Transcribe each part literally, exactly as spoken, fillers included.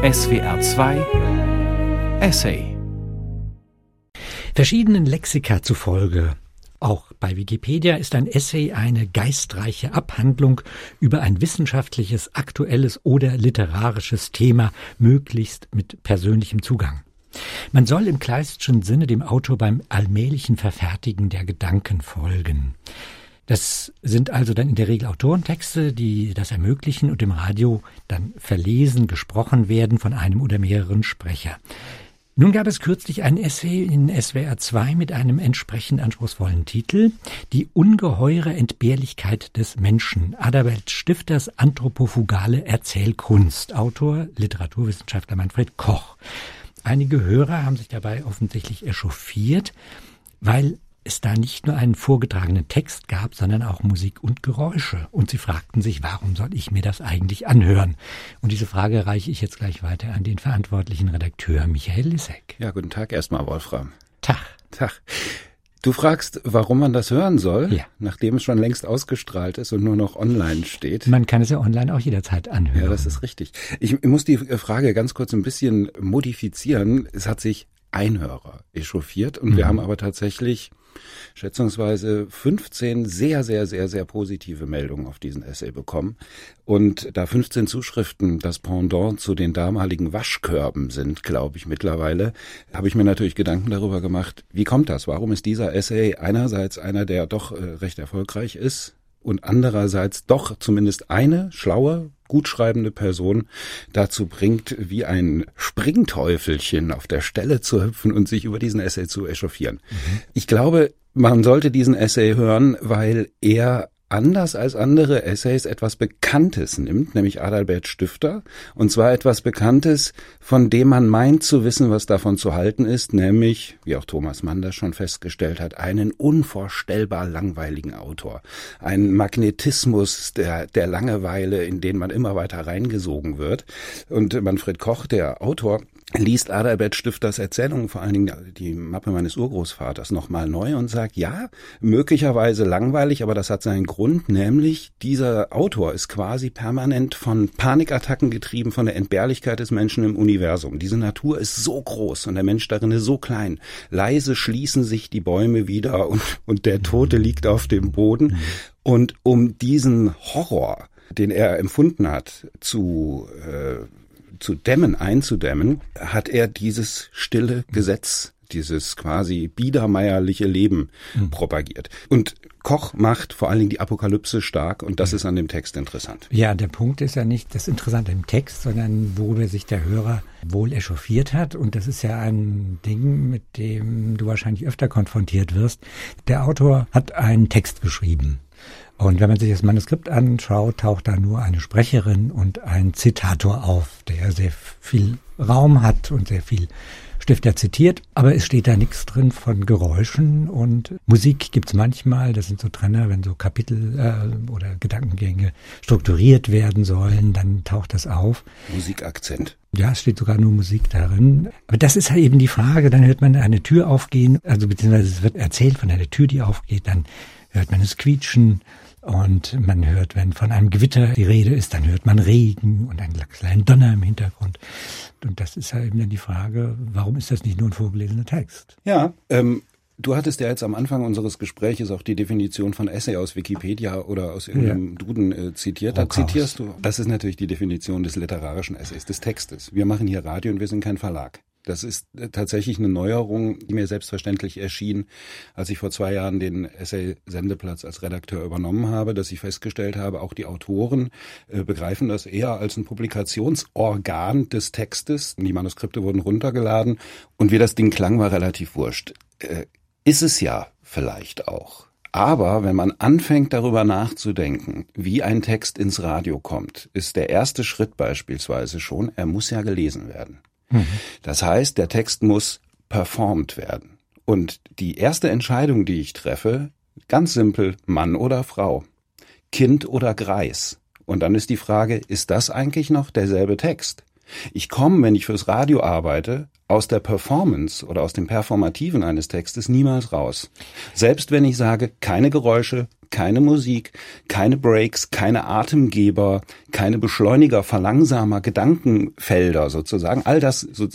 S W R zwei Essay. Verschiedenen Lexika zufolge, auch bei Wikipedia, ist ein Essay eine geistreiche Abhandlung über ein wissenschaftliches, aktuelles oder literarisches Thema, möglichst mit persönlichem Zugang. Man soll im Kleistschen Sinne dem Autor beim allmählichen Verfertigen der Gedanken folgen. Das sind also dann in der Regel Autorentexte, die das ermöglichen und im Radio dann verlesen, gesprochen werden von einem oder mehreren Sprecher. Nun gab es kürzlich ein Essay in S W R zwei mit einem entsprechend anspruchsvollen Titel: Die ungeheure Entbehrlichkeit des Menschen, Adalbert Stifters anthropofugale Erzählkunst, Autor Literaturwissenschaftler Manfred Koch. Einige Hörer haben sich dabei offensichtlich echauffiert, weil es da nicht nur einen vorgetragenen Text gab, sondern auch Musik und Geräusche. Und sie fragten sich, warum soll ich mir das eigentlich anhören? Und diese Frage reiche ich jetzt gleich weiter an den verantwortlichen Redakteur Michael Lissek. Ja, guten Tag erstmal, Wolfram. Tag. Tag. Du fragst, warum man das hören soll, ja, nachdem es schon längst ausgestrahlt ist und nur noch online steht. Man kann es ja online auch jederzeit anhören. Ja, das ist richtig. Ich muss die Frage ganz kurz ein bisschen modifizieren. Es hat sich ein Hörer echauffiert und mhm. wir haben aber tatsächlich schätzungsweise fünfzehn sehr, sehr, sehr, sehr positive Meldungen auf diesen Essay bekommen. Und da fünfzehn Zuschriften das Pendant zu den damaligen Waschkörben sind, glaube ich mittlerweile, habe ich mir natürlich Gedanken darüber gemacht, wie kommt das? Warum ist dieser Essay einerseits einer, der doch äh, recht erfolgreich ist, und andererseits doch zumindest eine schlaue, gut schreibende Person dazu bringt, wie ein Springteufelchen auf der Stelle zu hüpfen und sich über diesen Essay zu echauffieren. Mhm. Ich glaube, man sollte diesen Essay hören, weil er anders als andere Essays etwas Bekanntes nimmt, nämlich Adalbert Stifter, und zwar etwas Bekanntes, von dem man meint zu wissen, was davon zu halten ist, nämlich, wie auch Thomas Mann das schon festgestellt hat, einen unvorstellbar langweiligen Autor, einen Magnetismus der, der Langeweile, in den man immer weiter reingesogen wird. Und Manfred Koch, der Autor, liest Adalbert Stifters Erzählungen, vor allen Dingen die Mappe meines Urgroßvaters, nochmal neu und sagt, ja, möglicherweise langweilig, aber das hat seinen Grund, nämlich dieser Autor ist quasi permanent von Panikattacken getrieben, von der Entbehrlichkeit des Menschen im Universum. Diese Natur ist so groß und der Mensch darin ist so klein. Leise schließen sich die Bäume wieder und, und der Tote liegt auf dem Boden. Und um diesen Horror, den er empfunden hat, zu äh, zu dämmen, einzudämmen, hat er dieses stille Gesetz, dieses quasi biedermeierliche Leben mhm. propagiert. Und Koch macht vor allen Dingen die Apokalypse stark und das ja. ist an dem Text interessant. Ja, der Punkt ist ja nicht das Interessante im Text, sondern worüber sich der Hörer wohl echauffiert hat. Und das ist ja ein Ding, mit dem du wahrscheinlich öfter konfrontiert wirst. Der Autor hat einen Text geschrieben. Und wenn man sich das Manuskript anschaut, taucht da nur eine Sprecherin und ein Zitator auf, der sehr viel Raum hat und sehr viel Stifter zitiert. Aber es steht da nichts drin von Geräuschen und Musik gibt's manchmal. Das sind so Trenner, wenn so Kapitel äh, oder Gedankengänge strukturiert werden sollen, dann taucht das auf. Musikakzent. Ja, es steht sogar nur Musik darin. Aber das ist halt eben die Frage. Dann hört man eine Tür aufgehen, also beziehungsweise es wird erzählt von einer Tür, die aufgeht, dann hört man es quietschen. Und man hört, wenn von einem Gewitter die Rede ist, dann hört man Regen und einen kleinen Donner im Hintergrund. Und das ist ja eben dann die Frage, warum ist das nicht nur ein vorgelesener Text? Ja, ähm, du hattest ja jetzt am Anfang unseres Gespräches auch die Definition von Essay aus Wikipedia oder aus irgendeinem ja. Duden äh, zitiert. Da zitierst du, das ist natürlich die Definition des literarischen Essays, des Textes. Wir machen hier Radio und wir sind kein Verlag. Das ist tatsächlich eine Neuerung, die mir selbstverständlich erschien, als ich vor zwei Jahren den Essay-Sendeplatz als Redakteur übernommen habe, dass ich festgestellt habe, auch die Autoren äh, begreifen das eher als ein Publikationsorgan des Textes. Die Manuskripte wurden runtergeladen und wie das Ding klang, war relativ wurscht. Äh, ist es ja vielleicht auch. Aber wenn man anfängt, darüber nachzudenken, wie ein Text ins Radio kommt, ist der erste Schritt beispielsweise schon, er muss ja gelesen werden. Das heißt, der Text muss performt werden. Und die erste Entscheidung, die ich treffe, ganz simpel, Mann oder Frau, Kind oder Greis. Und dann ist die Frage, ist das eigentlich noch derselbe Text? Ich komme, wenn ich fürs Radio arbeite, aus der Performance oder aus dem Performativen eines Textes niemals raus. Selbst wenn ich sage, keine Geräusche, keine Musik, keine Breaks, keine Atemgeber, keine Beschleuniger, Verlangsamer, Gedankenfelder sozusagen, all das, so,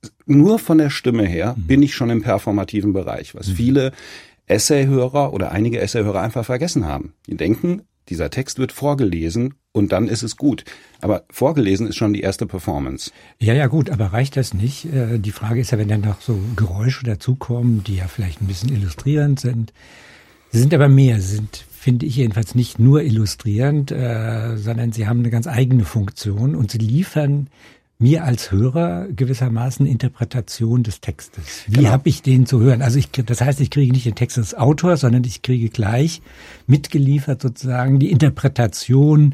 nur von der Stimme her mhm. bin ich schon im performativen Bereich, was mhm. viele Essayhörer oder einige Essayhörer einfach vergessen haben. Die denken, dieser Text wird vorgelesen und dann ist es gut. Aber vorgelesen ist schon die erste Performance. Ja, ja, gut, aber reicht das nicht? Die Frage ist ja, wenn dann noch so Geräusche dazukommen, die ja vielleicht ein bisschen illustrierend sind. Sie sind aber mehr, sie sind, finde ich jedenfalls, nicht nur illustrierend, äh, sondern sie haben eine ganz eigene Funktion und sie liefern mir als Hörer gewissermaßen Interpretation des Textes. Wie genau. habe ich den zu hören? Also ich, das heißt, ich kriege nicht den Text des Autors, sondern ich kriege gleich mitgeliefert sozusagen die Interpretation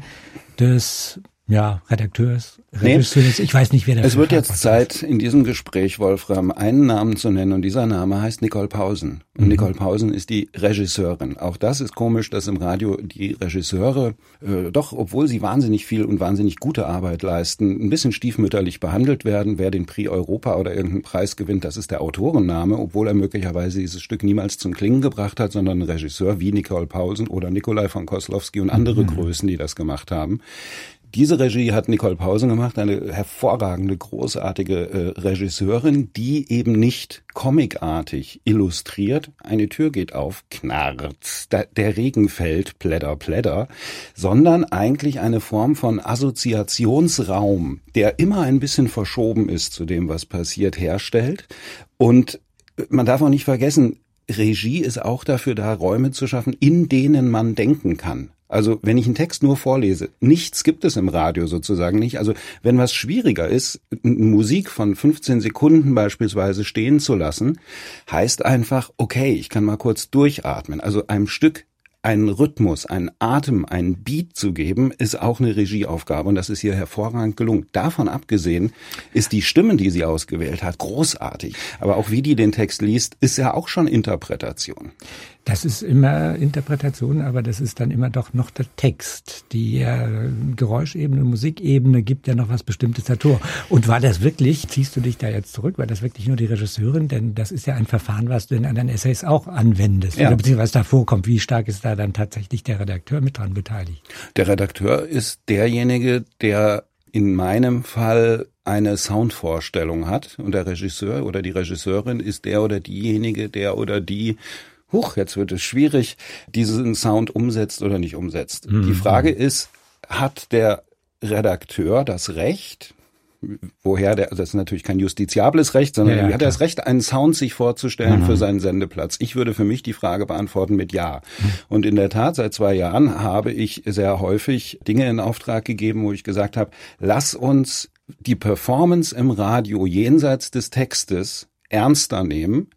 des ja, Redakteurs, Regisseurs, nee, ich weiß nicht, wer dafür Es wird jetzt Zeit, in diesem Gespräch, Wolfram, einen Namen zu nennen und dieser Name heißt Nicole Pausen. Und mhm. Nicole Pausen ist die Regisseurin. Auch das ist komisch, dass im Radio die Regisseure äh, doch, obwohl sie wahnsinnig viel und wahnsinnig gute Arbeit leisten, ein bisschen stiefmütterlich behandelt werden. Wer den Prix Europa oder irgendeinen Preis gewinnt, das ist der Autorenname, obwohl er möglicherweise dieses Stück niemals zum Klingen gebracht hat, sondern ein Regisseur wie Nicole Pausen oder Nikolai von Koslowski und andere mhm. Größen, die das gemacht haben. Diese Regie hat Nicole Pausen gemacht, eine hervorragende, großartige äh, Regisseurin, die eben nicht comicartig illustriert. Eine Tür geht auf, knarrt, da, der Regen fällt, plätter, plätter, sondern eigentlich eine Form von Assoziationsraum, der immer ein bisschen verschoben ist zu dem, was passiert, herstellt. Und man darf auch nicht vergessen, Regie ist auch dafür da, Räume zu schaffen, in denen man denken kann. Also wenn ich einen Text nur vorlese, nichts gibt es im Radio sozusagen nicht. Also wenn was schwieriger ist, Musik von fünfzehn Sekunden beispielsweise stehen zu lassen, heißt einfach, okay, ich kann mal kurz durchatmen. Also einem Stück einen Rhythmus, einen Atem, einen Beat zu geben, ist auch eine Regieaufgabe und das ist hier hervorragend gelungen. Davon abgesehen ist die Stimme, die sie ausgewählt hat, großartig. Aber auch wie die den Text liest, ist ja auch schon Interpretation. Das ist immer Interpretation, aber das ist dann immer doch noch der Text. Die äh, Geräuschebene, Musikebene gibt ja noch was Bestimmtes dazu. Und war das wirklich, ziehst du dich da jetzt zurück, war das wirklich nur die Regisseurin? Denn das ist ja ein Verfahren, was du in anderen Essays auch anwendest. Ja. Oder beziehungsweise was da vorkommt. Wie stark ist da dann tatsächlich der Redakteur mit dran beteiligt? Der Redakteur ist derjenige, der in meinem Fall eine Soundvorstellung hat. Und der Regisseur oder die Regisseurin ist der oder diejenige, der oder die Huch, jetzt wird es schwierig, diesen Sound umsetzt oder nicht umsetzt. Mhm. Die Frage ist, hat der Redakteur das Recht, woher der, das ist natürlich kein justiziables Recht, sondern ja, ja, hat er das Recht, einen Sound sich vorzustellen mhm. für seinen Sendeplatz? Ich würde für mich die Frage beantworten mit Ja. Mhm. Und in der Tat, seit zwei Jahren habe ich sehr häufig Dinge in Auftrag gegeben, wo ich gesagt habe, lass uns die Performance im Radio jenseits des Textes ernster nehmen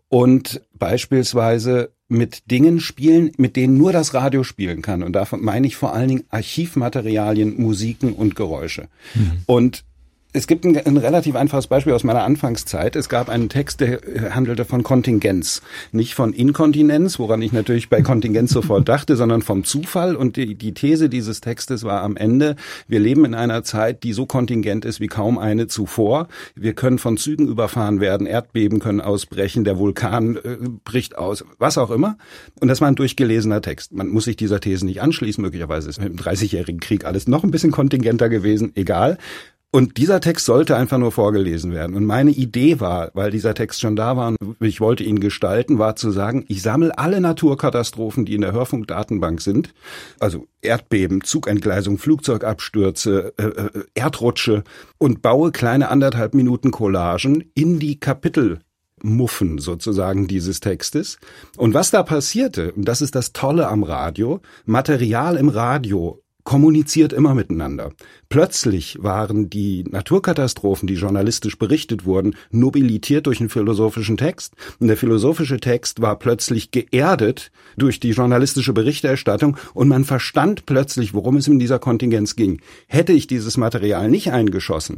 und beispielsweise mit Dingen spielen, mit denen nur das Radio spielen kann. Und davon meine ich vor allen Dingen Archivmaterialien, Musiken und Geräusche. Mhm. Und es gibt ein, ein relativ einfaches Beispiel aus meiner Anfangszeit. Es gab einen Text, der handelte von Kontingenz. Nicht von Inkontinenz, woran ich natürlich bei Kontingenz sofort dachte, sondern vom Zufall. Und die, die These dieses Textes war am Ende, wir leben in einer Zeit, die so kontingent ist wie kaum eine zuvor. Wir können von Zügen überfahren werden, Erdbeben können ausbrechen, der Vulkan äh, bricht aus, was auch immer. Und das war ein durchgelesener Text. Man muss sich dieser These nicht anschließen. Möglicherweise ist im dreißigjährigen Krieg alles noch ein bisschen kontingenter gewesen. Egal. Und dieser Text sollte einfach nur vorgelesen werden. Und meine Idee war, weil dieser Text schon da war und ich wollte ihn gestalten, war zu sagen, ich sammle alle Naturkatastrophen, die in der Hörfunkdatenbank sind, also Erdbeben, Zugentgleisung, Flugzeugabstürze, äh, Erdrutsche und baue kleine anderthalb Minuten Collagen in die Kapitelmuffen sozusagen dieses Textes. Und was da passierte, und das ist das Tolle am Radio, Material im Radio kommuniziert immer miteinander. Plötzlich waren die Naturkatastrophen, die journalistisch berichtet wurden, nobilitiert durch einen philosophischen Text. Und der philosophische Text war plötzlich geerdet durch die journalistische Berichterstattung und man verstand plötzlich, worum es in dieser Kontingenz ging. Hätte ich dieses Material nicht eingeschossen,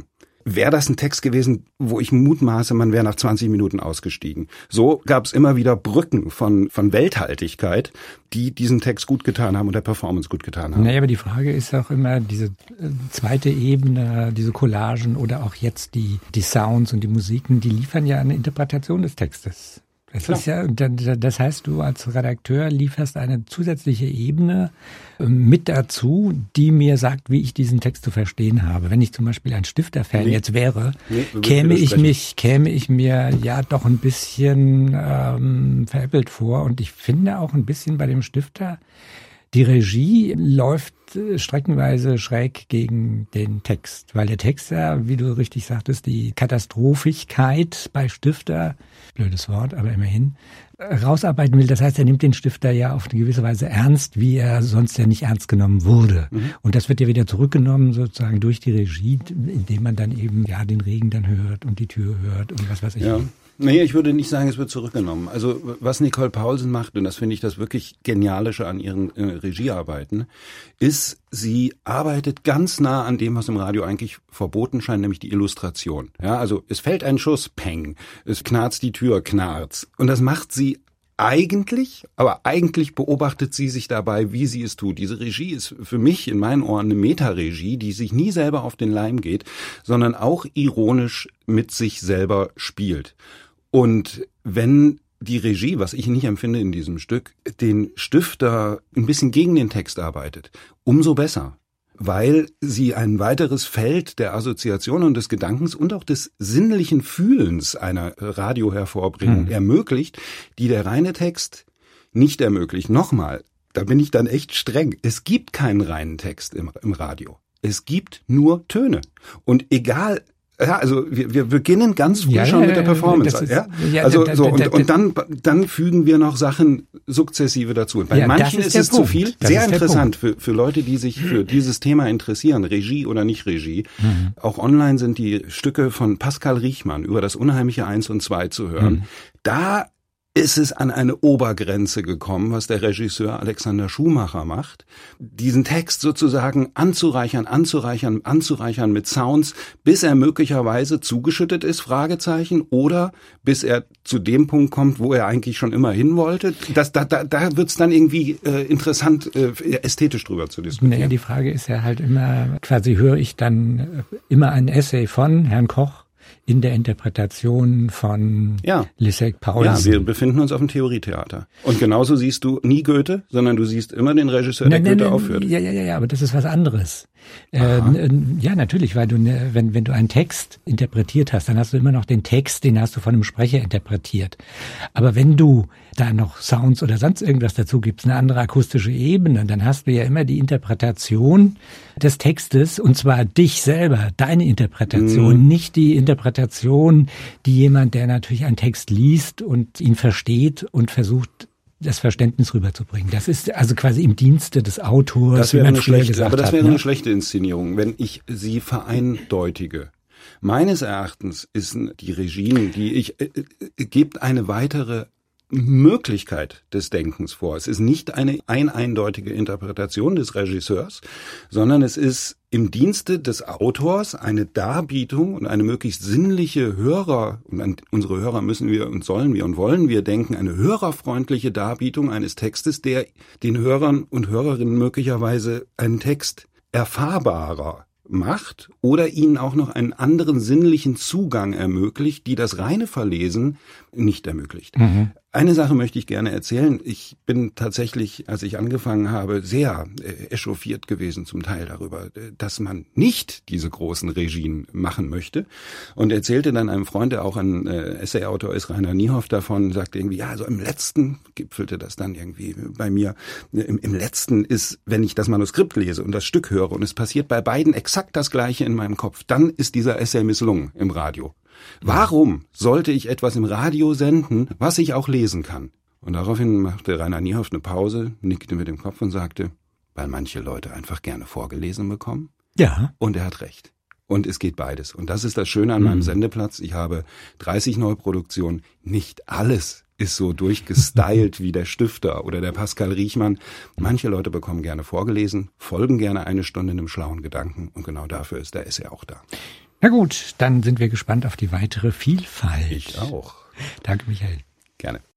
wäre das ein Text gewesen, wo ich mutmaße, man wäre nach zwanzig Minuten ausgestiegen. So gab es immer wieder Brücken von, von Welthaltigkeit, die diesen Text gut getan haben und der Performance gut getan haben. Naja, aber die Frage ist auch immer diese zweite Ebene, diese Collagen oder auch jetzt die, die Sounds und die Musiken, die liefern ja eine Interpretation des Textes. Es ist ja, das heißt, du als Redakteur lieferst eine zusätzliche Ebene mit dazu, die mir sagt, wie ich diesen Text zu verstehen habe. Wenn ich zum Beispiel ein Stifter-Fan nee. jetzt wäre, nee, käme ich mich, käme ich mir ja doch ein bisschen ähm, veräppelt vor. Und ich finde auch ein bisschen bei dem Stifter, die Regie läuft streckenweise schräg gegen den Text, weil der Text ja, wie du richtig sagtest, die Katastrophigkeit bei Stifter, blödes Wort, aber immerhin, rausarbeiten will. Das heißt, er nimmt den Stifter ja auf eine gewisse Weise ernst, wie er sonst ja nicht ernst genommen wurde. Mhm. Und das wird ja wieder zurückgenommen sozusagen durch die Regie, indem man dann eben ja den Regen dann hört und die Tür hört und was weiß ich. Ja. Naja, ich würde nicht sagen, es wird zurückgenommen. Also was Nicole Paulsen macht, und das finde ich das wirklich Genialische an ihren äh, Regiearbeiten, ist, sie arbeitet ganz nah an dem, was im Radio eigentlich verboten scheint, nämlich die Illustration. Ja, also es fällt ein Schuss, peng, es knarzt die Tür, knarzt. Und das macht sie eigentlich, aber eigentlich beobachtet sie sich dabei, wie sie es tut. Diese Regie ist für mich in meinen Ohren eine Metaregie, die sich nie selber auf den Leim geht, sondern auch ironisch mit sich selber spielt. Und wenn die Regie, was ich nicht empfinde in diesem Stück, den Stifter ein bisschen gegen den Text arbeitet, umso besser. Weil sie ein weiteres Feld der Assoziation und des Gedankens und auch des sinnlichen Fühlens einer Radiohervorbringung hm. ermöglicht, die der reine Text nicht ermöglicht. Nochmal, da bin ich dann echt streng. Es gibt keinen reinen Text im, im Radio. Es gibt nur Töne. Und egal... Ja, also wir, wir beginnen ganz früh ja, schon ja, mit der Performance. Ist, ja? Ja, also so und, und dann dann fügen wir noch Sachen sukzessive dazu. Bei ja, manchen ist, ist es Punkt. zu viel. Das Sehr interessant für für Leute, die sich für dieses Thema interessieren, Regie oder nicht Regie. Mhm. Auch online sind die Stücke von Pascal Riechmann über das unheimliche Eins und Zwei zu hören. Mhm. Da ist es an eine Obergrenze gekommen, was der Regisseur Alexander Schumacher macht, diesen Text sozusagen anzureichern, anzureichern, anzureichern mit Sounds, bis er möglicherweise zugeschüttet ist, Fragezeichen, oder bis er zu dem Punkt kommt, wo er eigentlich schon immer hin wollte. Das, da da, da wird's dann irgendwie äh, interessant, äh, ästhetisch drüber zu diskutieren. Naja, die Frage ist ja halt immer, quasi höre ich dann immer ein Essay von Herrn Koch in der Interpretation von ja. Lissek Paulsen. Ja, wir befinden uns auf dem Theorietheater. Und genauso siehst du nie Goethe, sondern du siehst immer den Regisseur, der nein, Goethe nein, aufführt. Ja, ja, ja, aber das ist was anderes. Äh, ja, natürlich, weil du, wenn, wenn du einen Text interpretiert hast, dann hast du immer noch den Text, den hast du von einem Sprecher interpretiert. Aber wenn du da noch Sounds oder sonst irgendwas dazu gibst, eine andere akustische Ebene, dann hast du ja immer die Interpretation des Textes, und zwar dich selber, deine Interpretation, mhm. nicht die Interpretation, die jemand, der natürlich einen Text liest und ihn versteht und versucht, das Verständnis rüberzubringen. Das ist also quasi im Dienste des Autors. Das wäre eine schlechte, aber das wäre hat, ne? eine schlechte Inszenierung, wenn ich sie vereindeutige. Meines Erachtens ist die Regie, die ich äh, äh, gibt eine weitere Möglichkeit des Denkens vor. Es ist nicht eine ein eindeutige Interpretation des Regisseurs, sondern es ist im Dienste des Autors eine Darbietung und eine möglichst sinnliche Hörer, und an unsere Hörer müssen wir und sollen wir und wollen wir denken, eine hörerfreundliche Darbietung eines Textes, der den Hörern und Hörerinnen möglicherweise einen Text erfahrbarer macht oder ihnen auch noch einen anderen sinnlichen Zugang ermöglicht, die das reine Verlesen nicht ermöglicht. Mhm. Eine Sache möchte ich gerne erzählen. Ich bin tatsächlich, als ich angefangen habe, sehr äh, echauffiert gewesen zum Teil darüber, dass man nicht diese großen Regien machen möchte, und erzählte dann einem Freund, der auch ein äh, Essayautor ist, Rainer Niehoff, davon, sagte irgendwie, ja, also im letzten, gipfelte das dann irgendwie bei mir, im, im letzten ist, wenn ich das Manuskript lese und das Stück höre und es passiert bei beiden exakt das Gleiche in meinem Kopf, dann ist dieser Essay misslungen im Radio. Warum sollte ich etwas im Radio senden, was ich auch lesen kann? Und daraufhin machte Rainer Niehoff eine Pause, nickte mit dem Kopf und sagte, weil manche Leute einfach gerne vorgelesen bekommen. Ja. Und er hat recht. Und es geht beides. Und das ist das Schöne an meinem mhm. Sendeplatz. Ich habe dreißig Neuproduktionen. Nicht alles ist so durchgestylt wie der Stifter oder der Pascal Riechmann. Manche Leute bekommen gerne vorgelesen, folgen gerne eine Stunde einem schlauen Gedanken. Und genau dafür ist der Essay auch da. Na gut, dann sind wir gespannt auf die weitere Vielfalt. Ich auch. Danke, Michael. Gerne.